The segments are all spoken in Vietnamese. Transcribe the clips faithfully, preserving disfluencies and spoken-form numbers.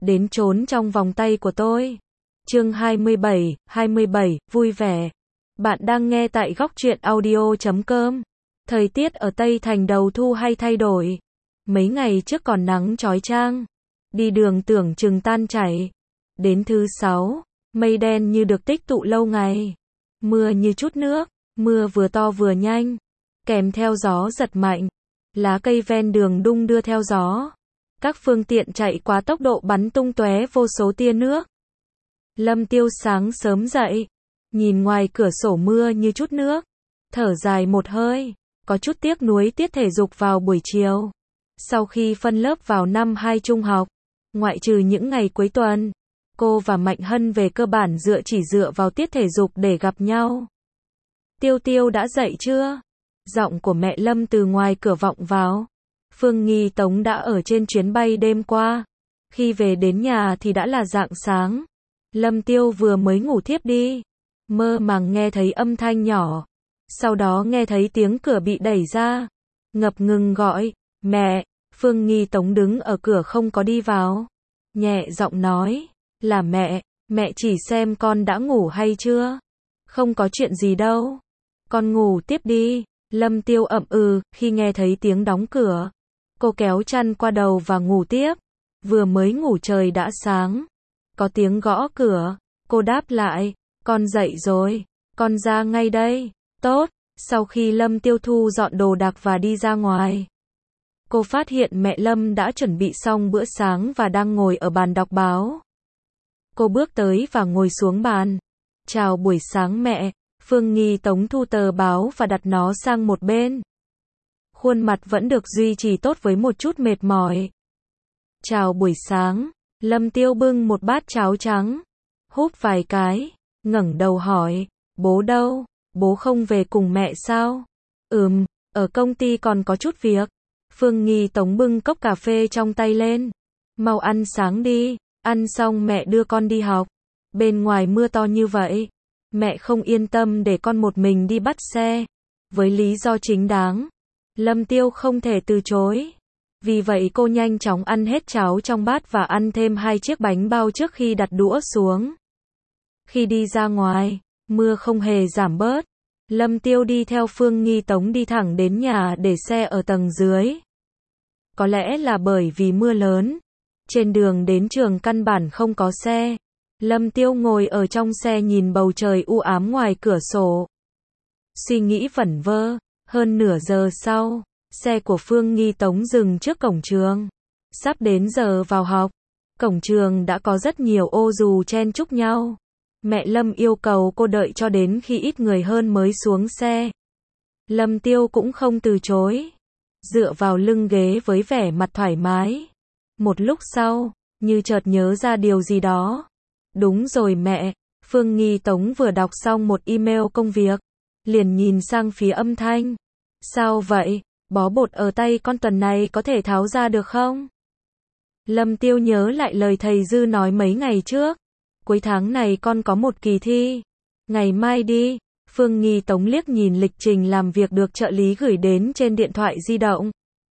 đến trốn trong vòng tay của tôi. Chương hai mươi bảy, hai mươi bảy, vui vẻ. Bạn đang nghe tại góc truyện audio chấm com. Thời tiết ở Tây Thành đầu thu hay thay đổi. Mấy ngày trước còn nắng chói chang. Đi đường tưởng chừng tan chảy. Đến thứ sáu, mây đen như được tích tụ lâu ngày. Mưa như chút nước, mưa vừa to vừa nhanh. Kèm theo gió giật mạnh. Lá cây ven đường đung đưa theo gió. Các phương tiện chạy quá tốc độ bắn tung tóe vô số tia nước. Lâm Tiêu sáng sớm dậy, nhìn ngoài cửa sổ mưa như chút nước, thở dài một hơi, có chút tiếc nuối tiết thể dục vào buổi chiều. Sau khi phân lớp vào năm hai trung học, ngoại trừ những ngày cuối tuần, cô và Mạnh Hân về cơ bản dựa chỉ dựa vào tiết thể dục để gặp nhau. Tiêu Tiêu đã dậy chưa? Giọng của mẹ Lâm từ ngoài cửa vọng vào. Phương Nghi Tống đã ở trên chuyến bay đêm qua. Khi về đến nhà thì đã là rạng sáng. Lâm Tiêu vừa mới ngủ thiếp đi. Mơ màng nghe thấy âm thanh nhỏ. Sau đó nghe thấy tiếng cửa bị đẩy ra. Ngập ngừng gọi, mẹ. Phương Nghi Tống đứng ở cửa không có đi vào. Nhẹ giọng nói, là mẹ. Mẹ chỉ xem con đã ngủ hay chưa. Không có chuyện gì đâu. Con ngủ tiếp đi. Lâm Tiêu ậm ừ, khi nghe thấy tiếng đóng cửa. Cô kéo chăn qua đầu và ngủ tiếp. Vừa mới ngủ trời đã sáng. Có tiếng gõ cửa. Cô đáp lại, con dậy rồi. Con ra ngay đây. Tốt. Sau khi Lâm Tiêu thu dọn đồ đạc và đi ra ngoài, cô phát hiện mẹ Lâm đã chuẩn bị xong bữa sáng và đang ngồi ở bàn đọc báo. Cô bước tới và ngồi xuống bàn. Chào buổi sáng mẹ. Phương Nghi Tống thu tờ báo và đặt nó sang một bên. Khuôn mặt vẫn được duy trì tốt với một chút mệt mỏi. Chào buổi sáng. Lâm Tiêu bưng một bát cháo trắng. Húp vài cái. Ngẩng đầu hỏi. Bố đâu? Bố không về cùng mẹ sao? Ừm, ở công ty còn có chút việc. Phương Nghi Tống bưng cốc cà phê trong tay lên. Mau ăn sáng đi. Ăn xong mẹ đưa con đi học. Bên ngoài mưa to như vậy. Mẹ không yên tâm để con một mình đi bắt xe. Với lý do chính đáng. Lâm Tiêu không thể từ chối. Vì vậy cô nhanh chóng ăn hết cháo trong bát và ăn thêm hai chiếc bánh bao trước khi đặt đũa xuống. Khi đi ra ngoài, mưa không hề giảm bớt. Lâm Tiêu đi theo Phương Nghi Tống đi thẳng đến nhà để xe ở tầng dưới. Có lẽ là bởi vì mưa lớn. Trên đường đến trường căn bản không có xe. Lâm Tiêu ngồi ở trong xe nhìn bầu trời u ám ngoài cửa sổ. Suy nghĩ vẩn vơ. Hơn nửa giờ sau, xe của Phương Nghi Tống dừng trước cổng trường. Sắp đến giờ vào học. Cổng trường đã có rất nhiều ô dù chen chúc nhau. Mẹ Lâm yêu cầu cô đợi cho đến khi ít người hơn mới xuống xe. Lâm Tiêu cũng không từ chối. Dựa vào lưng ghế với vẻ mặt thoải mái. Một lúc sau, như chợt nhớ ra điều gì đó. Đúng rồi mẹ. Phương Nghi Tống vừa đọc xong một email công việc. Liền nhìn sang phía âm thanh. Sao vậy? Bó bột ở tay con tuần này có thể tháo ra được không? Lâm Tiêu nhớ lại lời thầy Dư nói mấy ngày trước. Cuối tháng này con có một kỳ thi. Ngày mai đi. Phương Nghi Tống liếc nhìn lịch trình làm việc được trợ lý gửi đến trên điện thoại di động.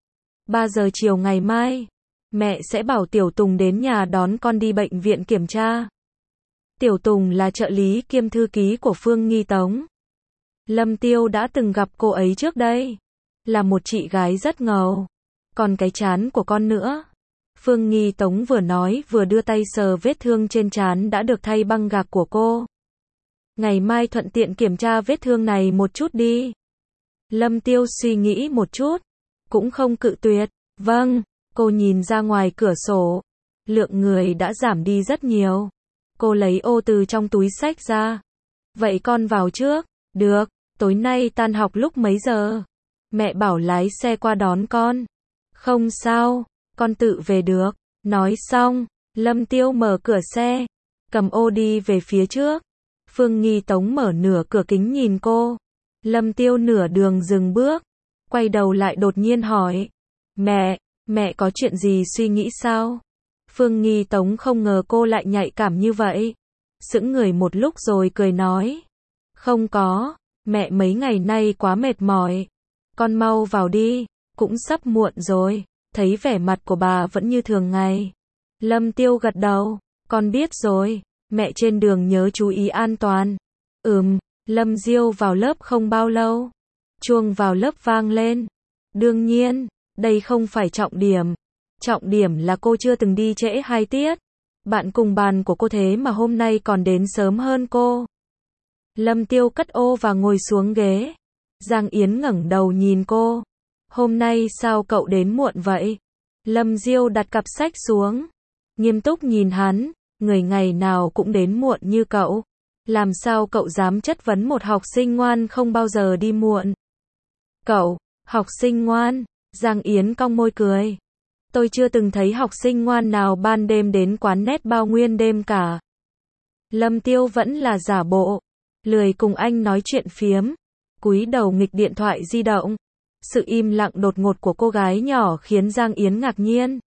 ba giờ chiều ngày mai. Mẹ sẽ bảo Tiểu Tùng đến nhà đón con đi bệnh viện kiểm tra. Tiểu Tùng là trợ lý kiêm thư ký của Phương Nghi Tống. Lâm Tiêu đã từng gặp cô ấy trước đây. Là một chị gái rất ngầu. Còn cái trán của con nữa. Phương Nghi Tống vừa nói vừa đưa tay sờ vết thương trên trán đã được thay băng gạc của cô. Ngày mai thuận tiện kiểm tra vết thương này một chút đi. Lâm Tiêu suy nghĩ một chút. Cũng không cự tuyệt. Vâng. Cô nhìn ra ngoài cửa sổ. Lượng người đã giảm đi rất nhiều. Cô lấy ô từ trong túi xách ra. Vậy con vào trước. Được. Tối nay tan học lúc mấy giờ? Mẹ bảo lái xe qua đón con. Không sao, con tự về được. Nói xong, Lâm Tiêu mở cửa xe, cầm ô đi về phía trước. Phương Nghi Tống mở nửa cửa kính nhìn cô. Lâm Tiêu nửa đường dừng bước, quay đầu lại đột nhiên hỏi. Mẹ, mẹ có chuyện gì suy nghĩ sao? Phương Nghi Tống không ngờ cô lại nhạy cảm như vậy. Sững người một lúc rồi cười nói. Không có. Mẹ mấy ngày nay quá mệt mỏi. Con mau vào đi, cũng sắp muộn rồi. Thấy vẻ mặt của bà vẫn như thường ngày. Lâm Tiêu gật đầu. Con biết rồi, mẹ trên đường nhớ chú ý an toàn. Ừm, Lâm Diêu vào lớp không bao lâu. Chuông vào lớp vang lên. Đương nhiên, đây không phải trọng điểm. Trọng điểm là cô chưa từng đi trễ hai tiết. Bạn cùng bàn của cô thế mà hôm nay còn đến sớm hơn cô. Lâm Tiêu cất ô và ngồi xuống ghế. Giang Yến ngẩng đầu nhìn cô. Hôm nay sao cậu đến muộn vậy? Lâm Diêu đặt cặp sách xuống. Nghiêm túc nhìn hắn. Người ngày nào cũng đến muộn như cậu. Làm sao cậu dám chất vấn một học sinh ngoan không bao giờ đi muộn? Cậu, học sinh ngoan. Giang Yến cong môi cười. Tôi chưa từng thấy học sinh ngoan nào ban đêm đến quán net bao nguyên đêm cả. Lâm Tiêu vẫn là giả bộ. Lười cùng anh nói chuyện phiếm. Cúi đầu nghịch điện thoại di động. Sự im lặng đột ngột của cô gái nhỏ khiến Giang Yến ngạc nhiên.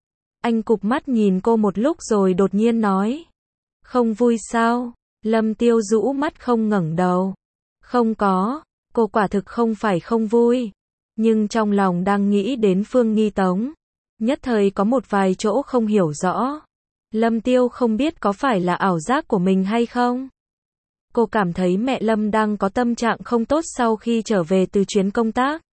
Anh cụp mắt nhìn cô một lúc rồi đột nhiên nói. Không vui sao? Lâm Tiêu rũ mắt không ngẩng đầu. Không có, cô quả thực không phải không vui. Nhưng trong lòng đang nghĩ đến Phương Nghi Tống. Nhất thời có một vài chỗ không hiểu rõ. Lâm Tiêu không biết có phải là ảo giác của mình hay không. Cô cảm thấy mẹ Lâm đang có tâm trạng không tốt sau khi trở về từ chuyến công tác.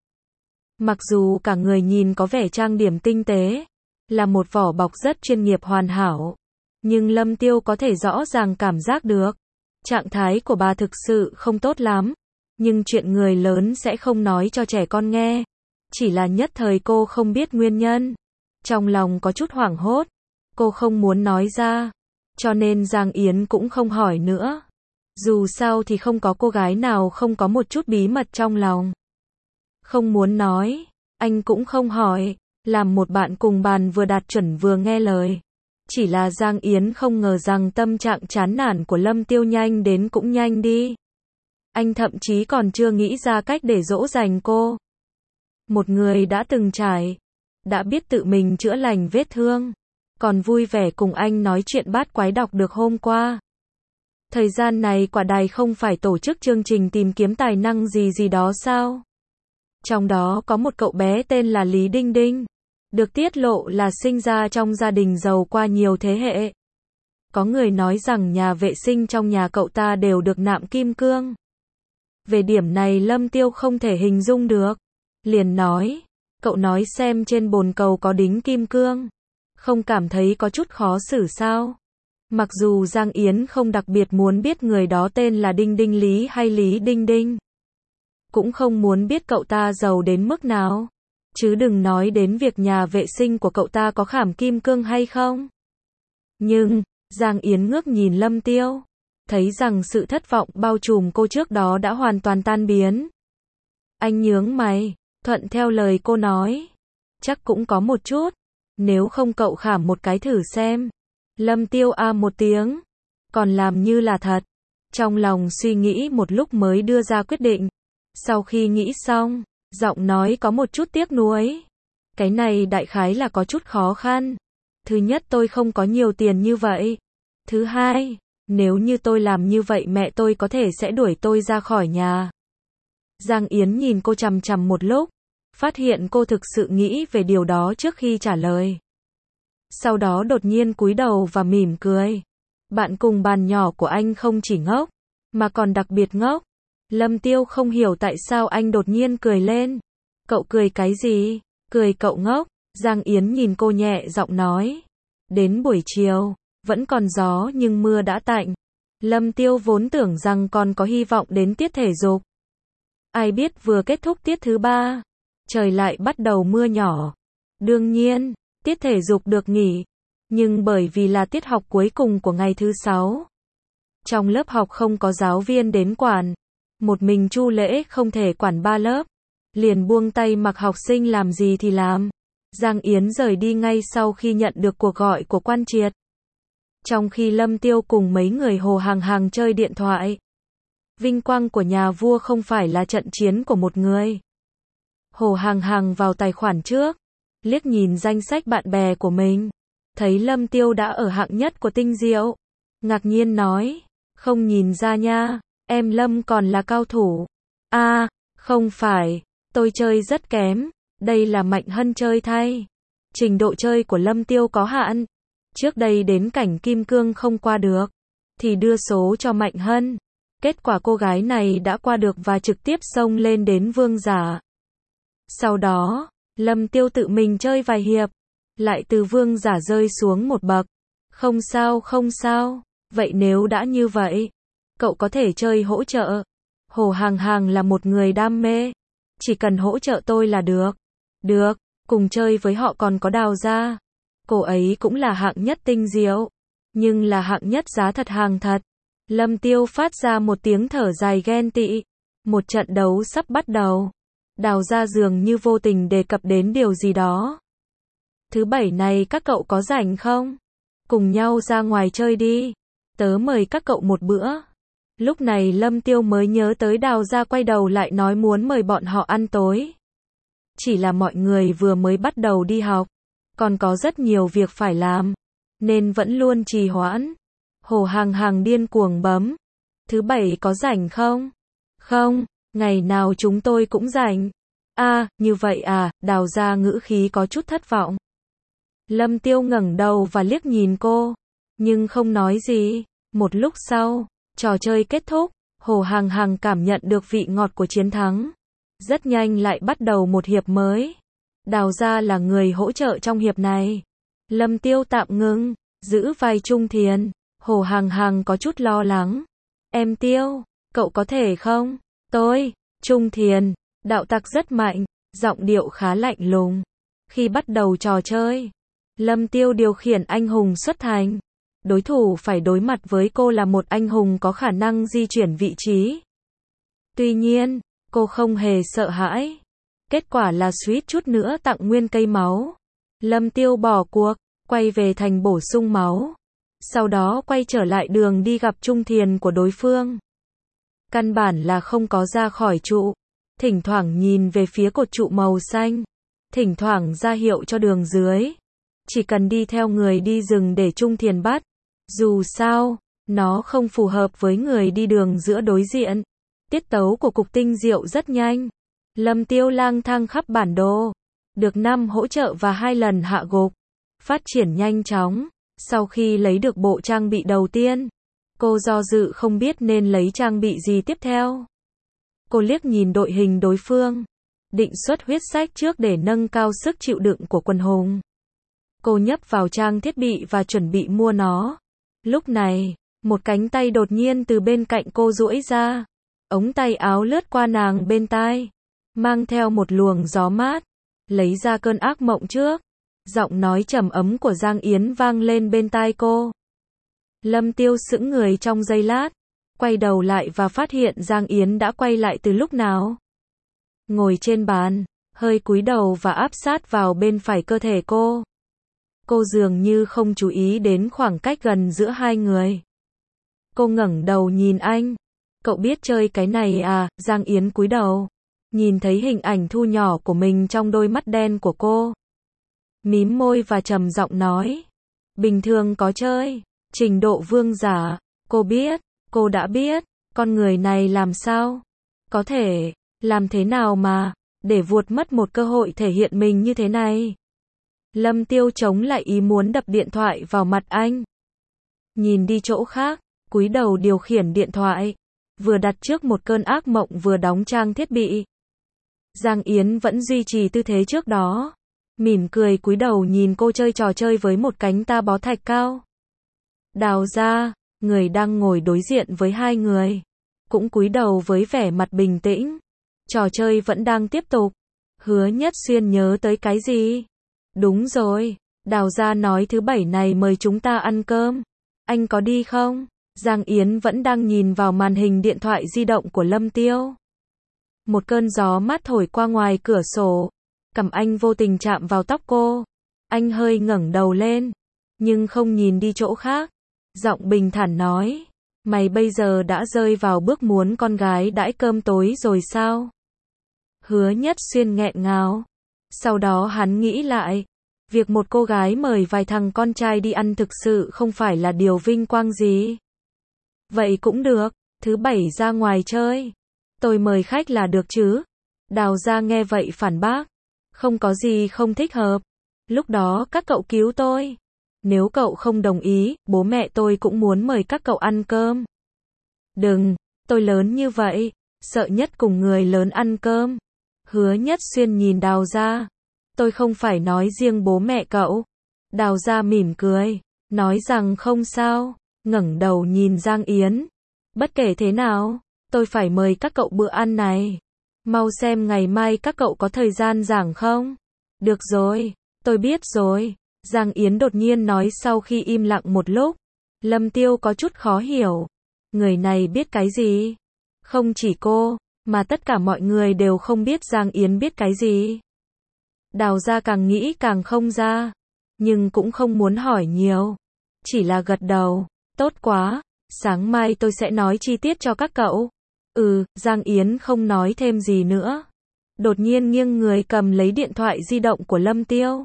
Mặc dù cả người nhìn có vẻ trang điểm tinh tế, là một vỏ bọc rất chuyên nghiệp hoàn hảo, nhưng Lâm Tiêu có thể rõ ràng cảm giác được. Trạng thái của bà thực sự không tốt lắm, nhưng chuyện người lớn sẽ không nói cho trẻ con nghe. Chỉ là nhất thời cô không biết nguyên nhân. Trong lòng có chút hoảng hốt, cô không muốn nói ra, cho nên Giang Yến cũng không hỏi nữa. Dù sao thì không có cô gái nào không có một chút bí mật trong lòng. Không muốn nói, anh cũng không hỏi, làm một bạn cùng bàn vừa đạt chuẩn vừa nghe lời. Chỉ là Giang Yến không ngờ rằng tâm trạng chán nản của Lâm Tiêu nhanh đến cũng nhanh đi. Anh thậm chí còn chưa nghĩ ra cách để dỗ dành cô. Một người đã từng trải, đã biết tự mình chữa lành vết thương, còn vui vẻ cùng anh nói chuyện bát quái đọc được hôm qua. Thời gian này quả đài không phải tổ chức chương trình tìm kiếm tài năng gì gì đó sao? Trong đó có một cậu bé tên là Lý Đinh Đinh, được tiết lộ là sinh ra trong gia đình giàu qua nhiều thế hệ. Có người nói rằng nhà vệ sinh trong nhà cậu ta đều được nạm kim cương. Về điểm này Lâm Tiêu không thể hình dung được. Liền nói, cậu nói xem trên bồn cầu có đính kim cương. Không cảm thấy có chút khó xử sao? Mặc dù Giang Yến không đặc biệt muốn biết người đó tên là Đinh Đinh Lý hay Lý Đinh Đinh. Cũng không muốn biết cậu ta giàu đến mức nào. Chứ đừng nói đến việc nhà vệ sinh của cậu ta có khảm kim cương hay không. Nhưng, Giang Yến ngước nhìn Lâm Tiêu. Thấy rằng sự thất vọng bao trùm cô trước đó đã hoàn toàn tan biến. Anh nhướng mày, thuận theo lời cô nói. Chắc cũng có một chút. Nếu không cậu khảm một cái thử xem. Lâm Tiêu a một tiếng. Còn làm như là thật. Trong lòng suy nghĩ một lúc mới đưa ra quyết định. Sau khi nghĩ xong, giọng nói có một chút tiếc nuối. Cái này đại khái là có chút khó khăn. Thứ nhất tôi không có nhiều tiền như vậy. Thứ hai, nếu như tôi làm như vậy mẹ tôi có thể sẽ đuổi tôi ra khỏi nhà. Giang Yến nhìn cô chằm chằm một lúc, phát hiện cô thực sự nghĩ về điều đó trước khi trả lời. Sau đó đột nhiên cúi đầu và mỉm cười. Bạn cùng bàn nhỏ của anh không chỉ ngốc, mà còn đặc biệt ngốc. Lâm Tiêu không hiểu tại sao anh đột nhiên cười lên. Cậu cười cái gì? Cười cậu ngốc. Giang Yến nhìn cô nhẹ giọng nói. Đến buổi chiều, vẫn còn gió nhưng mưa đã tạnh. Lâm Tiêu vốn tưởng rằng còn có hy vọng đến tiết thể dục. Ai biết vừa kết thúc tiết thứ ba, trời lại bắt đầu mưa nhỏ. Đương nhiên, tiết thể dục được nghỉ, nhưng bởi vì là tiết học cuối cùng của ngày thứ sáu. Trong lớp học không có giáo viên đến quản. Một mình Chu Lễ không thể quản ba lớp. Liền buông tay mặc học sinh làm gì thì làm. Giang Yến rời đi ngay sau khi nhận được cuộc gọi của Quan Triệt. Trong khi Lâm Tiêu cùng mấy người Hồ Hàng Hàng chơi điện thoại. Vinh quang của nhà vua không phải là trận chiến của một người. Hồ Hàng Hàng vào tài khoản trước, liếc nhìn danh sách bạn bè của mình, thấy Lâm Tiêu đã ở hạng nhất của tinh diệu. Ngạc nhiên nói, không nhìn ra nha, em Lâm còn là cao thủ. A, à, không phải, tôi chơi rất kém, đây là Mạnh Hân chơi thay. Trình độ chơi của Lâm Tiêu có hạn. Trước đây đến cảnh kim cương không qua được, thì đưa số cho Mạnh Hân. Kết quả cô gái này đã qua được và trực tiếp xông lên đến vương giả. Sau đó, Lâm Tiêu tự mình chơi vài hiệp, lại từ vương giả rơi xuống một bậc. Không sao không sao, vậy nếu đã như vậy, cậu có thể chơi hỗ trợ. Hồ Hàng Hàng là một người đam mê, chỉ cần hỗ trợ tôi là được. Được, cùng chơi với họ còn có Đào Gia. Cô ấy cũng là hạng nhất tinh diệu, nhưng là hạng nhất giá thật hàng thật. Lâm Tiêu phát ra một tiếng thở dài ghen tị. Một trận đấu sắp bắt đầu. Đào Gia dường như vô tình đề cập đến điều gì đó. Thứ bảy này các cậu có rảnh không? Cùng nhau ra ngoài chơi đi. Tớ mời các cậu một bữa. Lúc này Lâm Tiêu mới nhớ tới Đào Gia quay đầu lại nói muốn mời bọn họ ăn tối. Chỉ là mọi người vừa mới bắt đầu đi học, còn có rất nhiều việc phải làm, nên vẫn luôn trì hoãn. Hồ Hàng Hàng điên cuồng bấm. Thứ bảy có rảnh không? Không, ngày nào chúng tôi cũng rảnh. À, như vậy à, Đào Gia ngữ khí có chút thất vọng. Lâm Tiêu ngẩng đầu và liếc nhìn cô, nhưng không nói gì. Một lúc sau, trò chơi kết thúc, Hồ Hàng Hàng cảm nhận được vị ngọt của chiến thắng. Rất nhanh lại bắt đầu một hiệp mới. Đào Gia là người hỗ trợ trong hiệp này. Lâm Tiêu tạm ngưng, giữ vai Trung Thiền. Hồ Hàng Hàng có chút lo lắng. Em Tiêu, cậu có thể không? Tôi, Trung Thiền, đạo tặc rất mạnh, giọng điệu khá lạnh lùng. Khi bắt đầu trò chơi, Lâm Tiêu điều khiển anh hùng xuất thành. Đối thủ phải đối mặt với cô là một anh hùng có khả năng di chuyển vị trí. Tuy nhiên, cô không hề sợ hãi. Kết quả là suýt chút nữa tặng nguyên cây máu. Lâm Tiêu bỏ cuộc, quay về thành bổ sung máu. Sau đó quay trở lại đường đi gặp Trung Thiền của đối phương. Căn bản là không có ra khỏi trụ. Thỉnh thoảng nhìn về phía cột trụ màu xanh. Thỉnh thoảng ra hiệu cho đường dưới. Chỉ cần đi theo người đi rừng để Trung Thiền bắt. Dù sao, nó không phù hợp với người đi đường giữa đối diện. Tiết tấu của cục tinh diệu rất nhanh. Lâm Tiêu lang thang khắp bản đồ. Được năm hỗ trợ và hai lần hạ gục. Phát triển nhanh chóng. Sau khi lấy được bộ trang bị đầu tiên, cô do dự không biết nên lấy trang bị gì tiếp theo. Cô liếc nhìn đội hình đối phương, định xuất huyết sách trước để nâng cao sức chịu đựng của quần hùng. Cô nhấp vào trang thiết bị và chuẩn bị mua nó. Lúc này, một cánh tay đột nhiên từ bên cạnh cô duỗi ra. Ống tay áo lướt qua nàng bên tai, mang theo một luồng gió mát, lấy ra cơn ác mộng trước. Giọng nói trầm ấm của Giang Yến vang lên bên tai cô. Lâm Tiêu sững người trong giây lát, quay đầu lại và phát hiện Giang Yến đã quay lại từ lúc nào. Ngồi trên bàn, hơi cúi đầu và áp sát vào bên phải cơ thể cô. Cô dường như không chú ý đến khoảng cách gần giữa hai người. Cô ngẩng đầu nhìn anh. Cậu biết chơi cái này à? Giang Yến cúi đầu, nhìn thấy hình ảnh thu nhỏ của mình trong đôi mắt đen của cô. Mím môi và trầm giọng nói. Bình thường có chơi, trình độ vương giả. Cô biết, cô đã biết, con người này làm sao? Có thể, làm thế nào mà, để vuột mất một cơ hội thể hiện mình như thế này? Lâm Tiêu chống lại ý muốn đập điện thoại vào mặt anh. Nhìn đi chỗ khác, cúi đầu điều khiển điện thoại. Vừa đặt trước một cơn ác mộng vừa đóng trang thiết bị. Giang Yến vẫn duy trì tư thế trước đó. Mỉm cười cúi đầu nhìn cô chơi trò chơi với một cánh ta bó thạch cao. Đào Gia, người đang ngồi đối diện với hai người, cũng cúi đầu với vẻ mặt bình tĩnh. Trò chơi vẫn đang tiếp tục. Hứa Nhất Xuyên nhớ tới cái gì? Đúng rồi, Đào Gia nói thứ bảy này mời chúng ta ăn cơm. Anh có đi không? Giang Yến vẫn đang nhìn vào màn hình điện thoại di động của Lâm Tiêu. Một cơn gió mát thổi qua ngoài cửa sổ. Cằm anh vô tình chạm vào tóc cô. Anh hơi ngẩng đầu lên, nhưng không nhìn đi chỗ khác. Giọng bình thản nói. Mày bây giờ đã rơi vào bước muốn con gái đãi cơm tối rồi sao? Hứa Nhất Xuyên nghẹn ngào. Sau đó hắn nghĩ lại. Việc một cô gái mời vài thằng con trai đi ăn thực sự không phải là điều vinh quang gì. Vậy cũng được, thứ bảy ra ngoài chơi. Tôi mời khách là được chứ? Đào Gia nghe vậy phản bác. Không có gì không thích hợp. Lúc đó các cậu cứu tôi. Nếu cậu không đồng ý, bố mẹ tôi cũng muốn mời các cậu ăn cơm. Đừng, tôi lớn như vậy, sợ nhất cùng người lớn ăn cơm. Hứa Nhất Xuyên nhìn Đào Gia. Tôi không phải nói riêng bố mẹ cậu. Đào Gia mỉm cười, nói rằng không sao, ngẩng đầu nhìn Giang Yến. Bất kể thế nào, tôi phải mời các cậu bữa ăn này. Mau xem ngày mai các cậu có thời gian rảnh không? Được rồi, tôi biết rồi. Giang Yến đột nhiên nói sau khi im lặng một lúc. Lâm Tiêu có chút khó hiểu. Người này biết cái gì? Không chỉ cô, mà tất cả mọi người đều không biết Giang Yến biết cái gì. Đào Gia càng nghĩ càng không ra, nhưng cũng không muốn hỏi nhiều. Chỉ là gật đầu, tốt quá, sáng mai tôi sẽ nói chi tiết cho các cậu. Ừ, Giang Yến không nói thêm gì nữa. Đột nhiên nghiêng người cầm lấy điện thoại di động của Lâm Tiêu.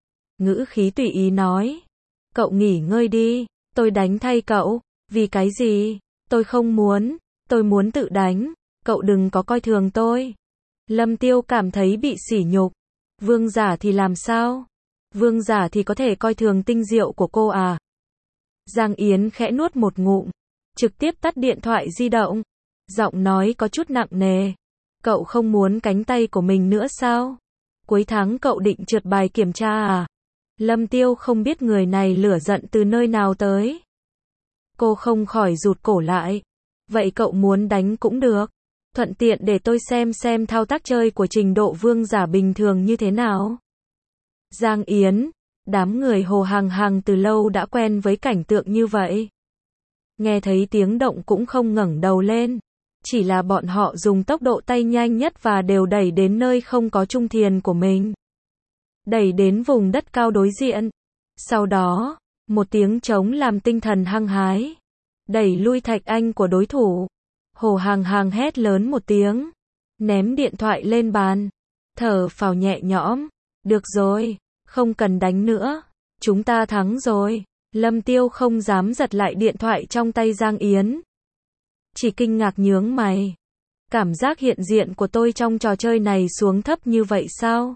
Ngữ khí tùy ý nói. Cậu nghỉ ngơi đi, tôi đánh thay cậu. Vì cái gì? Tôi không muốn, tôi muốn tự đánh. Cậu đừng có coi thường tôi. Lâm Tiêu cảm thấy bị sỉ nhục. Vương giả thì làm sao? Vương giả thì có thể coi thường tinh diệu của cô à? Giang Yến khẽ nuốt một ngụm, trực tiếp tắt điện thoại di động. Giọng nói có chút nặng nề. Cậu không muốn cánh tay của mình nữa sao? Cuối tháng cậu định trượt bài kiểm tra à? Lâm Tiêu không biết người này lửa giận từ nơi nào tới. Cô không khỏi rụt cổ lại. Vậy cậu muốn đánh cũng được. Thuận tiện để tôi xem xem thao tác chơi của trình độ vương giả bình thường như thế nào. Giang Yến, đám người Hồ Hằng Hằng từ lâu đã quen với cảnh tượng như vậy. Nghe thấy tiếng động cũng không ngẩng đầu lên. Chỉ là bọn họ dùng tốc độ tay nhanh nhất và đều đẩy đến nơi không có trung thiền của mình. Đẩy đến vùng đất cao đối diện. Sau đó, một tiếng trống làm tinh thần hăng hái. Đẩy lui Thạch Anh của đối thủ. Hồ Hằng Hằng hét lớn một tiếng. Ném điện thoại lên bàn. Thở phào nhẹ nhõm. Được rồi, không cần đánh nữa. Chúng ta thắng rồi. Lâm Tiêu không dám giật lại điện thoại trong tay Giang Yến. Chỉ kinh ngạc nhướng mày. Cảm giác hiện diện của tôi trong trò chơi này xuống thấp như vậy sao?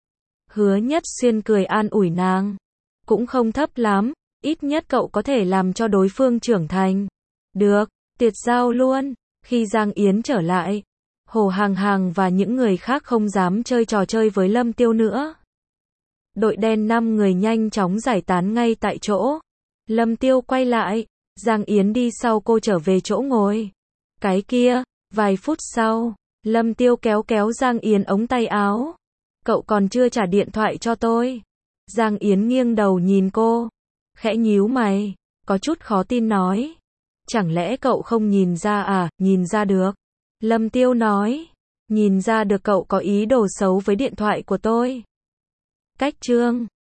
Hứa Nhất Xuyên cười an ủi nàng. Cũng không thấp lắm, ít nhất cậu có thể làm cho đối phương trưởng thành. Được, tiệt giao luôn. Khi Giang Yến trở lại, Hồ Hằng Hằng và những người khác không dám chơi trò chơi với Lâm Tiêu nữa. Đội đen năm người nhanh chóng giải tán ngay tại chỗ. Lâm Tiêu quay lại, Giang Yến đi sau cô trở về chỗ ngồi. Cái kia, vài phút sau, Lâm Tiêu kéo kéo Giang Yến ống tay áo. Cậu còn chưa trả điện thoại cho tôi. Giang Yến nghiêng đầu nhìn cô, khẽ nhíu mày, có chút khó tin nói. Chẳng lẽ cậu không nhìn ra à? Nhìn ra được. Lâm Tiêu nói, nhìn ra được cậu có ý đồ xấu với điện thoại của tôi. Cách chương